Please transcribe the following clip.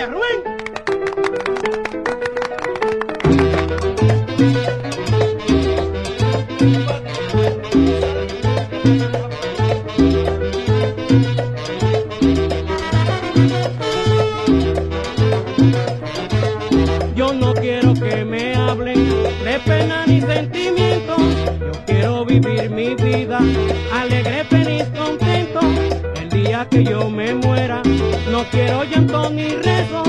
Gracias, Rubén. Yo no quiero que me hablen de pena ni sentimiento. Yo quiero vivir mi vida alegre, feliz, contento. El día que yo me muera, no quiero llanto ni rezo.